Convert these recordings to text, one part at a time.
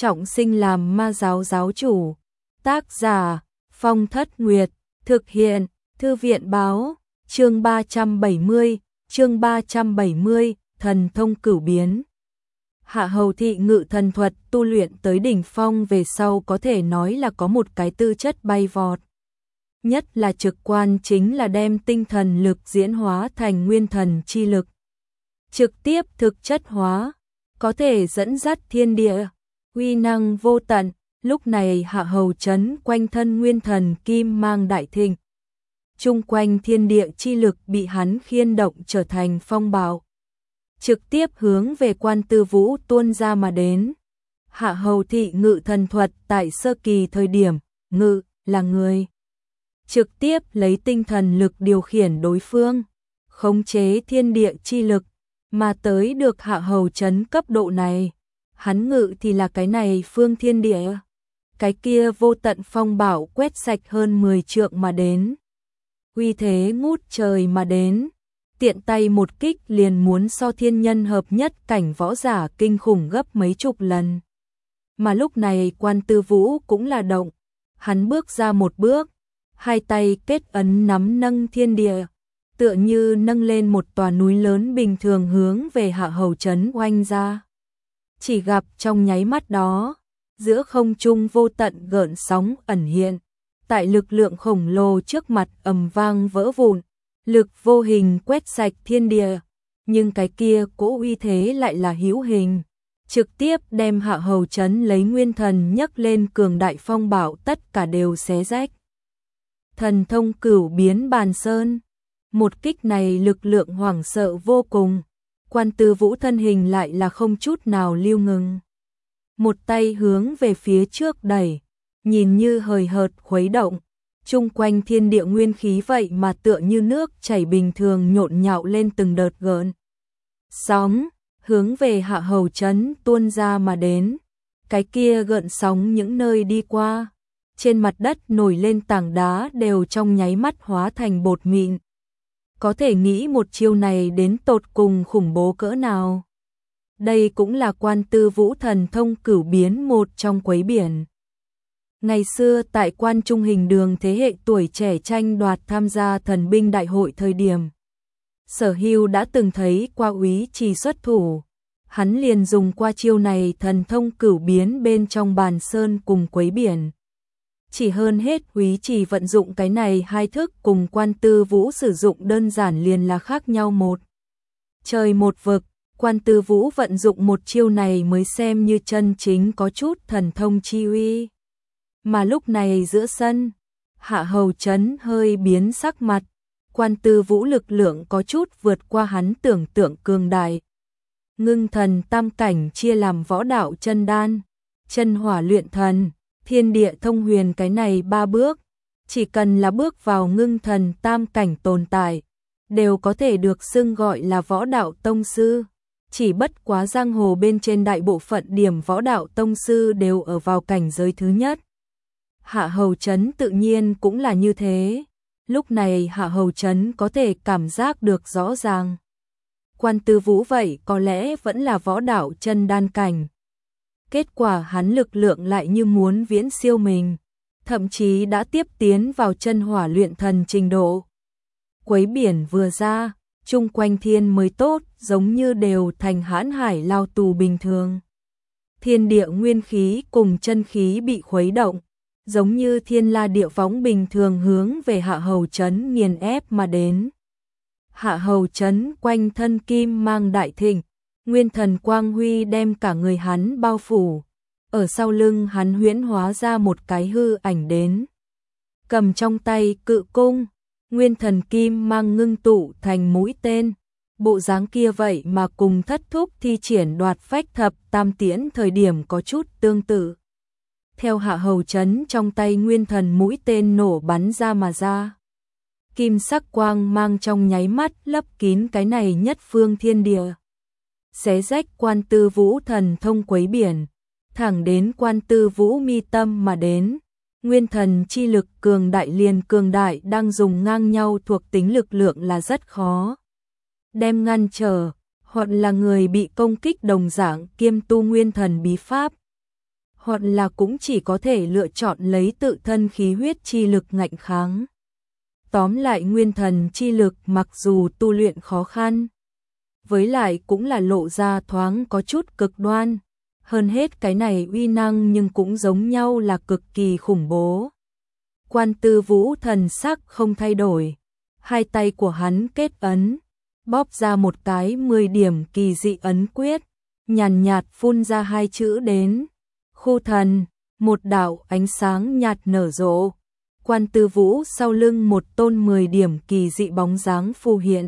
trọng sinh làm ma giáo giáo chủ. Tác giả Phong Thất Nguyệt, thực hiện Thư viện báo, chương 370, thần thông cửu biến. Hạ Hầu Thị ngự thần thuật tu luyện tới đỉnh phong về sau có thể nói là có một cái tư chất bay vọt. Nhất là trực quan chính là đem tinh thần lực diễn hóa thành nguyên thần chi lực. Trực tiếp thực chất hóa, có thể dẫn dắt thiên địa, uy năng vô tận. Lúc này Hạ Hầu Trấn quanh thân nguyên thần kim mang đại thịnh. Chung quanh thiên địa chi lực bị hắn khiên động trở thành phong bạo. Trực tiếp hướng về Quan Tư Vũ tuôn ra mà đến. Hạ Hầu Thị ngự thần thuật tại sơ kỳ thời điểm, ngự là người. Trực tiếp lấy tinh thần lực điều khiển đối phương, khống chế thiên địa chi lực, mà tới được Hạ Hầu Trấn cấp độ này. Hắn ngự thì là cái này phương thiên địa. Cái kia vô tận phong bạo quét sạch hơn 10 trượng mà đến. Uy thế ngút trời mà đến. Tiện tay một kích liền muốn so thiên nhân hợp nhất cảnh võ giả kinh khủng gấp mấy chục lần. Mà lúc này Quan Tư Vũ cũng là động. Hắn bước ra một bước, hai tay kết ấn nắm nâng thiên địa, tựa như nâng lên một tòa núi lớn bình thường hướng về Hạ Hầu Trấn oanh ra. Chỉ gặp trong nháy mắt đó, giữa không trung vô tận gợn sóng ẩn hiện, tại lực lượng khổng lồ trước mặt ầm vang vỡ vụn, lực vô hình quét sạch thiên địa, nhưng cái kia cỗ uy thế lại là hữu hình, trực tiếp đem Hạ Hầu Trấn lấy nguyên thần nhấc lên cường đại phong bạo tất cả đều xé rách. Thần thông cửu biến bàn sơn, một kích này lực lượng hoảng sợ vô cùng. Quan Tư Vũ thân hình lại là không chút nào lưu ngừng. Một tay hướng về phía trước đẩy, nhìn như hời hợt khuấy động, chung quanh thiên địa nguyên khí vậy mà tựa như nước chảy bình thường nhộn nhạo lên từng đợt gợn sóng, hướng về Hạ Hầu Trấn tuôn ra mà đến. Cái kia gợn sóng những nơi đi qua, trên mặt đất nổi lên tảng đá đều trong nháy mắt hóa thành bột mịn. Có thể nghĩ một chiêu này đến tột cùng khủng bố cỡ nào. Đây cũng là Quan Tư Vũ thần thông cửu biến một trong quấy biển. Ngày xưa tại Quan Trung Hình Đường thế hệ tuổi trẻ tranh đoạt tham gia thần binh đại hội thời điểm, Sở Hưu đã từng thấy qua Úy Trì xuất thủ. Hắn liền dùng qua chiêu này thần thông cửu biến bên trong bàn sơn cùng quấy biển. Chỉ hơn hết Úy Trì vận dụng cái này hai thức cùng Quan Tư Vũ sử dụng đơn giản liền là khác nhau một trời một vực. Quan Tư Vũ vận dụng một chiêu này mới xem như chân chính có chút thần thông chi uy. Mà lúc này giữa sân, Hạ Hầu Trấn hơi biến sắc mặt. Quan Tư Vũ lực lượng có chút vượt qua hắn tưởng tượng cường đại. Ngưng thần tam cảnh chia làm võ đạo chân đan, chân hỏa luyện thần, thiên địa thông huyền, cái này ba bước. Chỉ cần là bước vào ngưng thần tam cảnh tồn tại, đều có thể được xưng gọi là võ đạo tông sư. Chỉ bất quá giang hồ bên trên đại bộ phận điểm võ đạo tông sư đều ở vào cảnh giới thứ nhất. Hạ Hầu Trấn tự nhiên cũng là như thế. Lúc này Hạ Hầu Trấn có thể cảm giác được rõ ràng. Quan Tư Vũ vậy có lẽ vẫn là võ đạo chân đan cảnh. Kết quả hắn lực lượng lại như muốn viễn siêu mình, thậm chí đã tiếp tiến vào chân hỏa luyện thần trình độ. Quấy biển vừa ra, chung quanh thiên mới tốt giống như đều thành hãn hải lao tù bình thường. Thiên địa nguyên khí cùng chân khí bị khuấy động, giống như thiên la địa võng bình thường hướng về Hạ Hầu Trấn nghiền ép mà đến. Hạ Hầu Trấn quanh thân kim mang đại thịnh, nguyên thần quang huy đem cả người hắn bao phủ. Ở sau lưng hắn huyễn hóa ra một cái hư ảnh đến. Cầm trong tay cự cung, nguyên thần kim mang ngưng tụ thành mũi tên. Bộ dáng kia vậy mà cùng Thất Thúc thi triển đoạt phách thập tam tiễn thời điểm có chút tương tự. Theo Hạ Hầu Trấn trong tay nguyên thần mũi tên nổ bắn ra mà ra. Kim sắc quang mang trong nháy mắt lấp kín cái này nhất phương thiên địa. Xé rách Quan Tư Vũ thần thông quấy biển, thẳng đến Quan Tư Vũ mi tâm mà đến. Nguyên thần chi lực cường đại liền cường đại đang dùng ngang nhau thuộc tính lực lượng là rất khó đem ngăn trở, hoặc là người bị công kích đồng dạng kiêm tu nguyên thần bí pháp, hoặc là cũng chỉ có thể lựa chọn lấy tự thân khí huyết chi lực ngạnh kháng. Tóm lại nguyên thần chi lực mặc dù tu luyện khó khăn, với lại cũng là lộ ra thoáng có chút cực đoan, hơn hết cái này uy năng nhưng cũng giống nhau là cực kỳ khủng bố. Quan Tư Vũ thần sắc không thay đổi, hai tay của hắn kết ấn, bóp ra một cái 10 điểm kỳ dị ấn quyết, nhàn nhạt phun ra hai chữ đến. Khu thần, một đạo ánh sáng nhạt nở rộ. Quan Tư Vũ sau lưng một tôn 10 điểm kỳ dị bóng dáng phù hiện.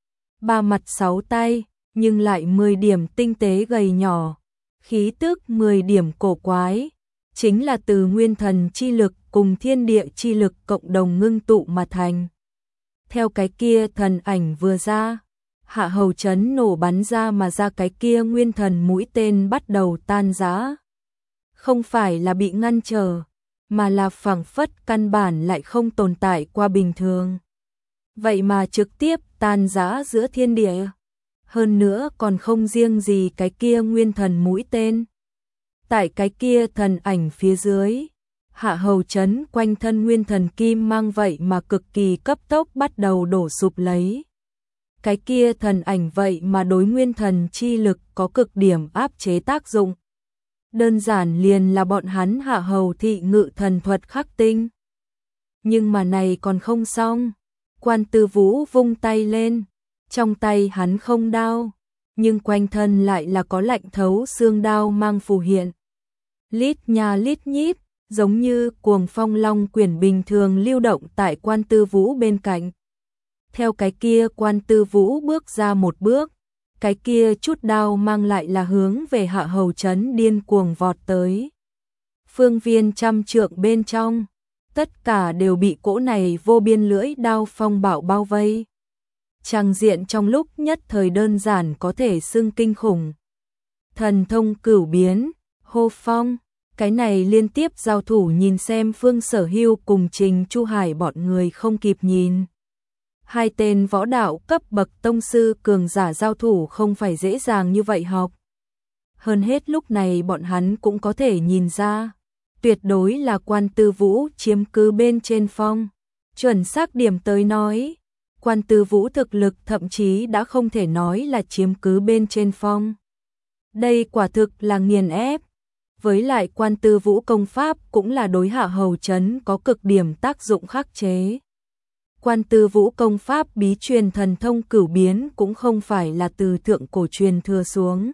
Ba mặt sáu tay, nhưng lại 10 điểm tinh tế gầy nhỏ. Khí tức 10 điểm cổ quái, chính là từ nguyên thần chi lực cùng thiên địa chi lực cộng đồng ngưng tụ mà thành. Theo cái kia thần ảnh vừa ra, Hạ Hầu Chấn nổ bắn ra mà ra cái kia nguyên thần mũi tên bắt đầu tan rã. Không phải là bị ngăn trở, mà là phảng phất căn bản lại không tồn tại qua bình thường. Vậy mà trực tiếp tan rã giữa thiên địa. Hơn nữa còn không riêng gì cái kia nguyên thần mũi tên. Tại cái kia thần ảnh phía dưới, Hạ Hầu Chấn quanh thân nguyên thần kim mang vậy mà cực kỳ cấp tốc bắt đầu đổ sụp lấy. Cái kia thần ảnh vậy mà đối nguyên thần chi lực có cực điểm áp chế tác dụng. Đơn giản liền là bọn hắn Hạ Hầu thị ngự thần thuật khắc tinh. Nhưng mà này còn không xong. Quan Tư Vũ vung tay lên, trong tay hắn không đao, nhưng quanh thân lại là có lạnh thấu xương đao mang phù hiện. Lít nha lít nhít, giống như cuồng phong long quyển bình thường lưu động tại Quan Tư Vũ bên cạnh. Theo cái kia Quan Tư Vũ bước ra một bước, cái kia chút đao mang lại là hướng về Hạ Hầu Chấn điên cuồng vọt tới. Phương viên trăm trượng bên trong, tất cả đều bị cỗ này vô biên lưỡi đao phong bạo bao vây. Tràng diện trong lúc nhất thời đơn giản có thể xưng kinh khủng. Thần thông cửu biến, hô phong, cái này liên tiếp giao thủ nhìn xem Phương Sở Hưu cùng Trình Chu Hải bọn người không kịp nhìn. Hai tên võ đạo cấp bậc tông sư cường giả giao thủ không phải dễ dàng như vậy học. Hơn hết lúc này bọn hắn cũng có thể nhìn ra, tuyệt đối là Quan Tư Vũ chiếm cứ bên trên phong. Chuẩn xác điểm tới nói, Quan Tư Vũ thực lực thậm chí đã không thể nói là chiếm cứ bên trên phong. Đây quả thực là nghiền ép. Với lại Quan Tư Vũ công pháp cũng là đối Hạ Hầu Chấn có cực điểm tác dụng khắc chế. Quan Tư Vũ công pháp bí truyền thần thông cửu biến cũng không phải là từ thượng cổ truyền thừa xuống,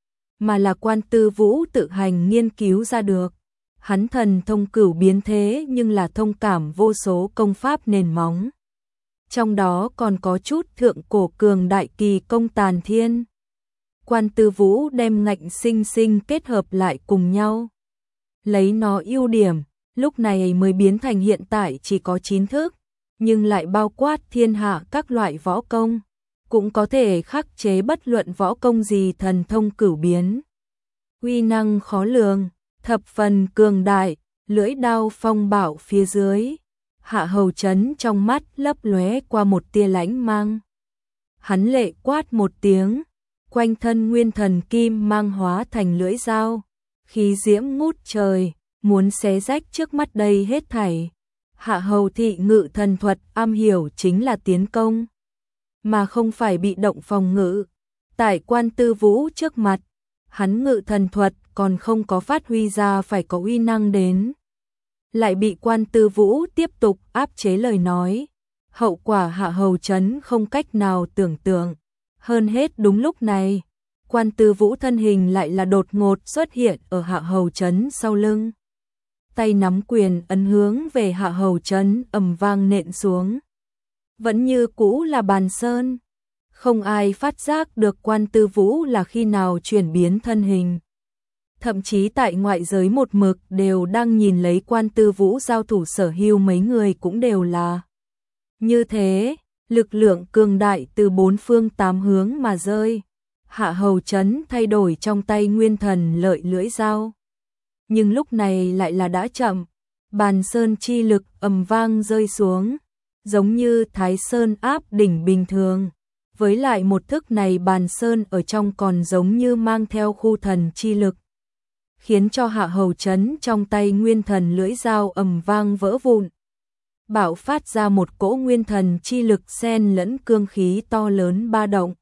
mà là Quan Tư Vũ tự hành nghiên cứu ra được. Hắn thần thông cửu biến thế nhưng là thông cảm vô số công pháp nền móng. Trong đó còn có chút thượng cổ cường đại kỳ công tàn thiên. Quan Tư Vũ đem ngạnh sinh sinh kết hợp lại cùng nhau. Lấy nó ưu điểm, lúc này mới biến thành hiện tại chỉ có 9 thức, nhưng lại bao quát thiên hạ các loại võ công, cũng có thể khắc chế bất luận võ công gì thần thông cửu biến. Uy năng khó lường, thập phần cường đại, lưỡi đao phong bạo phía dưới. Hạ Hầu Chấn trong mắt lấp lóe qua một tia lãnh mang. Hắn lệ quát một tiếng, quanh thân nguyên thần kim mang hóa thành lưỡi dao, khí diễm ngút trời, muốn xé rách trước mắt đây hết thảy. Hạ Hầu thị ngự thần thuật am hiểu chính là tiến công, mà không phải bị động phòng ngự. Tại Quan Tư Vũ trước mặt, hắn ngự thần thuật còn không có phát huy ra phải có uy năng đến. Lại bị Quan Tư Vũ tiếp tục áp chế lời nói. Hậu quả Hạ Hầu Chấn không cách nào tưởng tượng. Hơn hết đúng lúc này, Quan Tư Vũ thân hình lại là đột ngột xuất hiện ở Hạ Hầu Chấn sau lưng. Tay nắm quyền ấn hướng về Hạ Hầu Chấn ầm vang nện xuống. Vẫn như cũ là bàn sơn. Không ai phát giác được Quan Tư Vũ là khi nào chuyển biến thân hình. Thậm chí tại ngoại giới một mực đều đang nhìn lấy Quan Tư Vũ giao thủ Sở Hưu mấy người cũng đều là như thế, lực lượng cường đại từ bốn phương tám hướng mà rơi. Hạ Hầu Chấn thay đổi trong tay nguyên thần lợi lưỡi dao. Nhưng lúc này lại là đã chậm, bàn sơn chi lực ầm vang rơi xuống, giống như Thái Sơn áp đỉnh bình thường. Với lại một thức này bàn sơn ở trong còn giống như mang theo khu thần chi lực. khiến cho Hạ Hầu Chấn trong tay nguyên thần lưỡi dao ầm vang vỡ vụn. Bạo phát ra một cỗ nguyên thần chi lực xen lẫn cương khí to lớn ba động.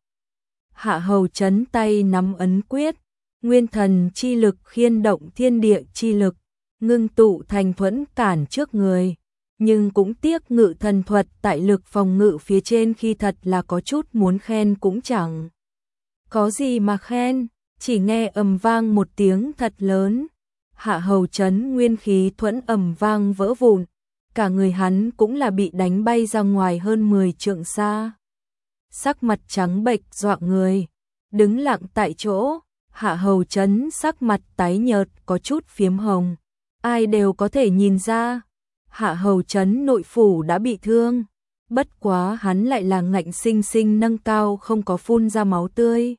Hạ Hầu Chấn tay nắm ấn quyết, nguyên thần chi lực khiên động thiên địa chi lực, ngưng tụ thành thuẫn cản trước người. Nhưng cũng tiếc ngự thần thuật tại lực phòng ngự phía trên khi thật là có chút muốn khen cũng chẳng có gì mà khen, chỉ nghe ầm vang một tiếng thật lớn. Hạ Hầu Chấn nguyên khí thuẫn ầm vang vỡ vụn, cả người hắn cũng là bị đánh bay ra ngoài hơn 10 trượng xa. Sắc mặt trắng bệch dọa người, đứng lặng tại chỗ. Hạ Hầu Chấn sắc mặt tái nhợt có chút phiếm hồng, ai đều có thể nhìn ra. Hạ Hầu Chấn nội phủ đã bị thương, bất quá hắn lại là ngạnh sinh sinh nâng cao không có phun ra máu tươi.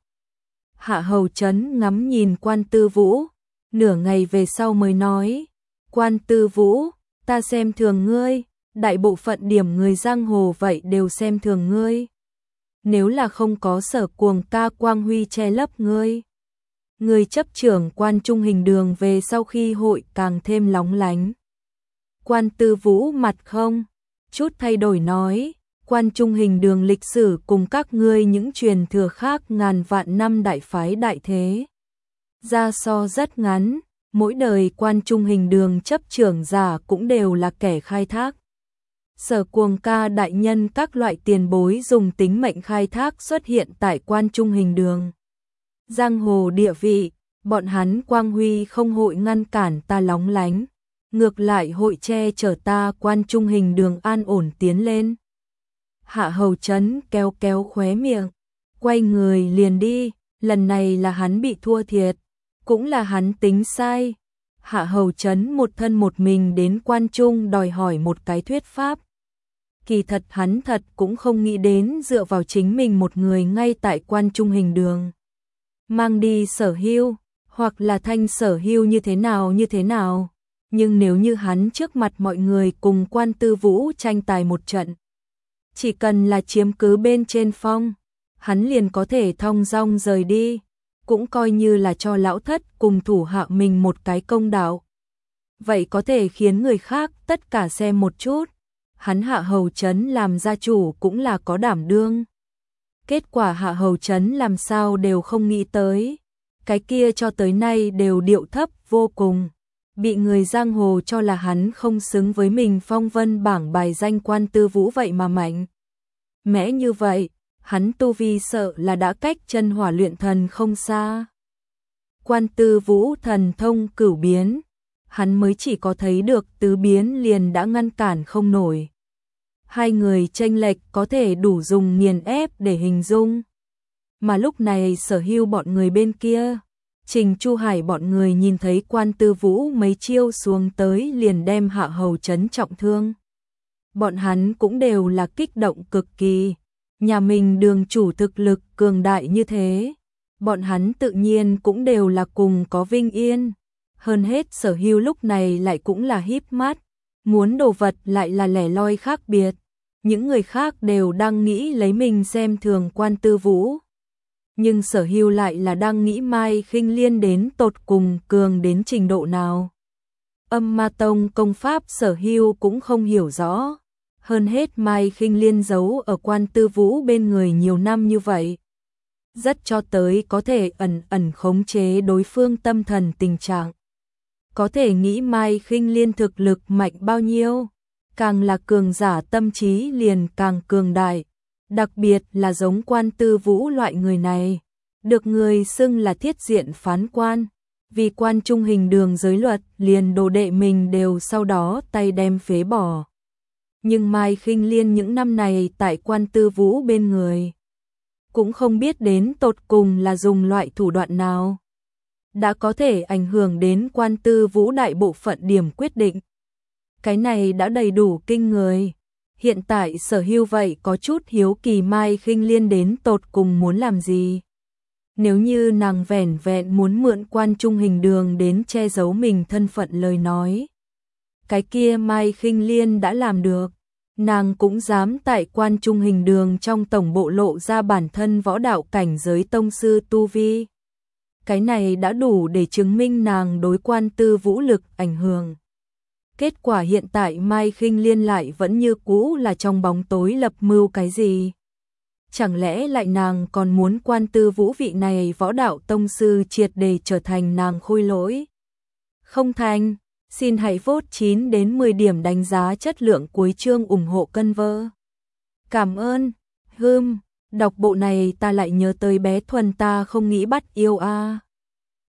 Hạ Hầu Chấn ngắm nhìn Quan Tư Vũ, nửa ngày về sau mới nói, Quan Tư Vũ, ta xem thường ngươi, đại bộ phận điểm người giang hồ vậy đều xem thường ngươi. Nếu là không có Sở Cuồng ca quang huy che lấp ngươi, người chấp trưởng Quan Trung Hình Đường về sau khi hội càng thêm lóng lánh. Quan Tư Vũ mặt không chút thay đổi nói, Quan Trung Hình Đường lịch sử cùng các ngươi những truyền thừa khác ngàn vạn năm đại phái đại thế ra so rất ngắn, mỗi đời Quan Trung Hình Đường chấp trưởng giả cũng đều là kẻ khai thác. Sở Cuồng ca đại nhân các loại tiền bối dùng tính mệnh khai thác xuất hiện tại Quan Trung Hình Đường. Giang hồ địa vị, bọn hắn quang huy không hội ngăn cản ta lóng lánh, ngược lại hội che chở ta Quan Trung Hình Đường an ổn tiến lên. Hạ Hầu Chấn kéo kéo khóe miệng, quay người liền đi, lần này là hắn bị thua thiệt, cũng là hắn tính sai. Hạ Hầu Chấn một thân một mình đến Quan Trung đòi hỏi một cái thuyết pháp. Kỳ thật hắn thật cũng không nghĩ đến dựa vào chính mình một người ngay tại Quan Trung Hình Đường mang đi Sở Hưu, hoặc là thanh Sở Hưu như thế nào. Nhưng nếu như hắn trước mặt mọi người cùng Quan Tư Vũ tranh tài một trận, chỉ cần là chiếm cứ bên trên phong, hắn liền có thể thong dong rời đi, cũng coi như là cho lão thất cùng thủ hạ mình một cái công đạo. Vậy có thể khiến người khác tất cả xem một chút, hắn Hạ Hầu Chấn làm gia chủ cũng là có đảm đương. Kết quả Hạ Hầu Chấn làm sao đều không nghĩ tới, cái kia cho tới nay đều điệu thấp vô cùng, bị người giang hồ cho là hắn không xứng với mình phong vân bảng bài danh Quan Tư Vũ vậy mà mạnh mẽ như vậy, hắn tu vi sợ là đã cách chân hỏa luyện thần không xa. Quan Tư Vũ thần thông cửu biến, hắn mới chỉ có thấy được tứ biến liền đã ngăn cản không nổi. Hai người chênh lệch có thể đủ dùng nghiền ép để hình dung. Mà lúc này Sở Hưu bọn người bên kia, Trình Chu Hải bọn người nhìn thấy Quan Tư Vũ mấy chiêu xuống tới liền đem Hạ Hầu Chấn trọng thương. Bọn hắn cũng đều là kích động cực kỳ, nhà mình đường chủ thực lực cường đại như thế, bọn hắn tự nhiên cũng đều là cùng có vinh yên. Hơn hết Sở Hưu lúc này lại cũng là híp mắt, muốn đồ vật lại là lẻ loi khác biệt. Những người khác đều đang nghĩ lấy mình xem thường Quan Tư Vũ, nhưng Sở Hưu lại là đang nghĩ Mai Khinh Liên đến tột cùng cường đến trình độ nào. Âm Ma Tông công pháp Sở Hưu cũng không hiểu rõ, hơn hết Mai Khinh Liên giấu ở Quan Tư Vũ bên người nhiều năm như vậy, rất cho tới có thể ẩn ẩn khống chế đối phương tâm thần tình trạng. Có thể nghĩ Mai Khinh Liên thực lực mạnh bao nhiêu, càng là cường giả tâm trí liền càng cường đại, đặc biệt là giống Quan Tư Vũ loại người này, được người xưng là thiết diện phán quan, vì Quan Trung Hình Đường giới luật liền đồ đệ mình đều sau đó tay đem phế bỏ. Nhưng Mai Khinh Liên những năm này tại Quan Tư Vũ bên người, cũng không biết đến tột cùng là dùng loại thủ đoạn nào, đã có thể ảnh hưởng đến Quan Tư Vũ đại bộ phận điểm quyết định. Cái này đã đầy đủ kinh người. Hiện tại Sở Hưu vậy có chút hiếu kỳ Mai Khinh Liên đến tột cùng muốn làm gì. Nếu như nàng vẻn vẹn muốn mượn Quan Trung Hình Đường đến che giấu mình thân phận lời nói, cái kia Mai Khinh Liên đã làm được. Nàng cũng dám tại Quan Trung Hình Đường trong tổng bộ lộ ra bản thân võ đạo cảnh giới tông sư tu vi. cái này đã đủ để chứng minh nàng đối Quan Tư Vũ lực ảnh hưởng. Kết quả hiện tại Mai Khinh Liên lại vẫn như cũ là trong bóng tối lập mưu cái gì? Chẳng lẽ lại nàng còn muốn Quan Tư Vũ vị này võ đạo tông sư triệt để trở thành nàng khôi lỗi? Không thành, xin hãy vote 9 đến 10 điểm đánh giá chất lượng cuối chương ủng hộ cân vơ. Cảm ơn. Đọc bộ này ta lại nhớ tới bé Thuần ta không nghĩ bắt yêu a.